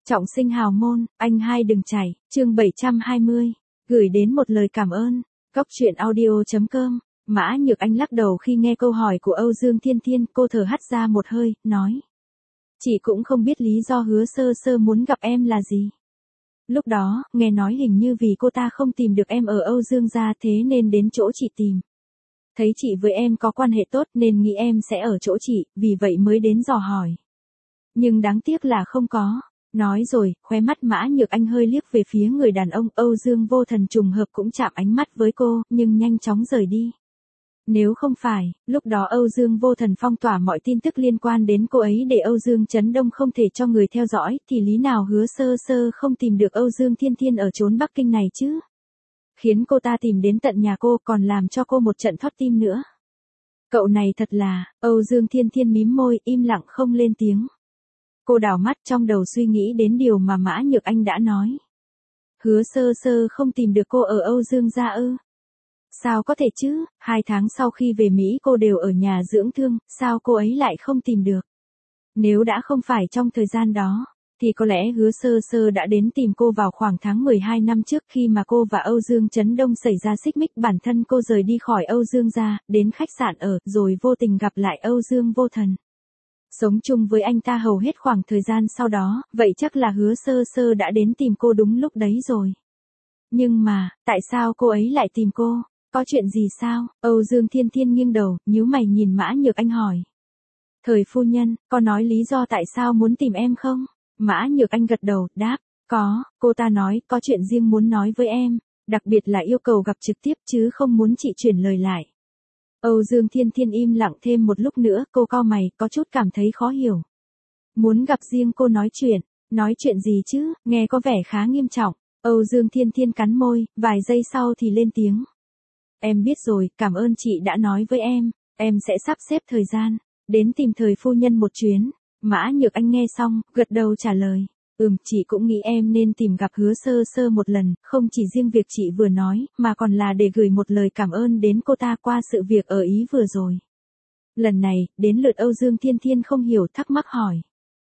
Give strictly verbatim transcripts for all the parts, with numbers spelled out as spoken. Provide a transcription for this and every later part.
Trọng sinh hào môn, anh hai đừng chảy, chương bảy trăm hai mươi. Gửi đến một lời cảm ơn. Cóc truyện audio chấm com. Mã Nhược Anh lắc đầu khi nghe câu hỏi của Âu Dương Thiên Thiên, cô thở hắt ra một hơi, nói. Chị cũng không biết lý do Hứa Sơ Sơ muốn gặp em là gì. Lúc đó, nghe nói hình như vì cô ta không tìm được em ở Âu Dương gia thế nên đến chỗ chị tìm. Thấy chị với em có quan hệ tốt nên nghĩ em sẽ ở chỗ chị, vì vậy mới đến dò hỏi. Nhưng đáng tiếc là không có. Nói rồi, khóe mắt Mã Nhược Anh hơi liếc về phía người đàn ông. Âu Dương Vô Thần trùng hợp cũng chạm ánh mắt với cô, nhưng nhanh chóng rời đi. Nếu không phải, lúc đó Âu Dương Vô Thần phong tỏa mọi tin tức liên quan đến cô ấy để Âu Dương Chấn Đông không thể cho người theo dõi, thì lý nào Hứa Sơ Sơ không tìm được Âu Dương Thiên Thiên ở chốn Bắc Kinh này chứ? Khiến cô ta tìm đến tận nhà cô, còn làm cho cô một trận thót tim nữa. Cậu này thật là, Âu Dương Thiên Thiên mím môi, im lặng không lên tiếng. Cô đảo mắt trong đầu suy nghĩ đến điều mà Mã Nhược Anh đã nói. Hứa Sơ Sơ không tìm được cô ở Âu Dương gia ư? Sao có thể chứ, hai tháng sau khi về Mỹ cô đều ở nhà dưỡng thương, sao cô ấy lại không tìm được? Nếu đã không phải trong thời gian đó, thì có lẽ Hứa Sơ Sơ đã đến tìm cô vào khoảng tháng mười hai năm trước khi mà cô và Âu Dương Chấn Đông xảy ra xích mích. Bản thân cô rời đi khỏi Âu Dương gia, đến khách sạn ở, rồi vô tình gặp lại Âu Dương Vô Thần. Sống chung với anh ta hầu hết khoảng thời gian sau đó, vậy chắc là Hứa Sơ Sơ đã đến tìm cô đúng lúc đấy rồi. Nhưng mà, tại sao cô ấy lại tìm cô? Có chuyện gì sao? Âu Dương Thiên Thiên nghiêng đầu, nhíu mày nhìn Mã Nhược Anh hỏi. Thời phu nhân, có nói lý do tại sao muốn tìm em không? Mã Nhược Anh gật đầu, đáp, có, cô ta nói, có chuyện riêng muốn nói với em, đặc biệt là yêu cầu gặp trực tiếp chứ không muốn chị chuyển lời lại. Âu Dương Thiên Thiên im lặng thêm một lúc nữa, cô cau mày, có chút cảm thấy khó hiểu. Muốn gặp riêng cô nói chuyện, nói chuyện gì chứ, nghe có vẻ khá nghiêm trọng. Âu Dương Thiên Thiên cắn môi, vài giây sau thì lên tiếng. Em biết rồi, cảm ơn chị đã nói với em, em sẽ sắp xếp thời gian, đến tìm thời phu nhân một chuyến. Mã Nhược Anh nghe xong, gật đầu trả lời. Ừm, chị cũng nghĩ em nên tìm gặp Hứa Sơ Sơ một lần, không chỉ riêng việc chị vừa nói, mà còn là để gửi một lời cảm ơn đến cô ta qua sự việc ở Ý vừa rồi. Lần này, đến lượt Âu Dương Thiên Thiên không hiểu thắc mắc hỏi.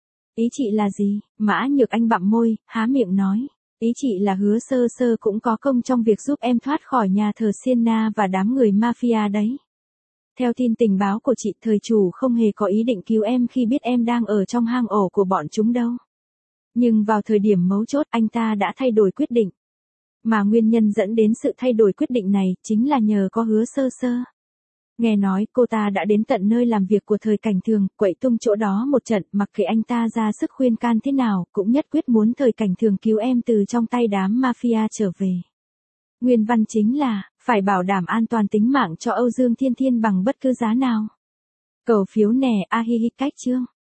Ý chị là gì? Mã Nhược Anh bặm môi, há miệng nói. Ý chị là Hứa Sơ Sơ cũng có công trong việc giúp em thoát khỏi nhà thờ Siena và đám người mafia đấy. Theo tin tình báo của chị, thời chủ không hề có ý định cứu em khi biết em đang ở trong hang ổ của bọn chúng đâu. Nhưng vào thời điểm mấu chốt anh ta đã thay đổi quyết định. Mà nguyên nhân dẫn đến sự thay đổi quyết định này chính là nhờ có Hứa Sơ Sơ. Nghe nói cô ta đã đến tận nơi làm việc của Thời Cảnh Thường, quậy tung chỗ đó một trận, mặc kệ anh ta ra sức khuyên can thế nào, cũng nhất quyết muốn Thời Cảnh Thường cứu em từ trong tay đám mafia trở về. Nguyên văn chính là, phải bảo đảm an toàn tính mạng cho Âu Dương Thiên Thiên bằng bất cứ giá nào. Cầu phiếu nè, a hi hi cách chương.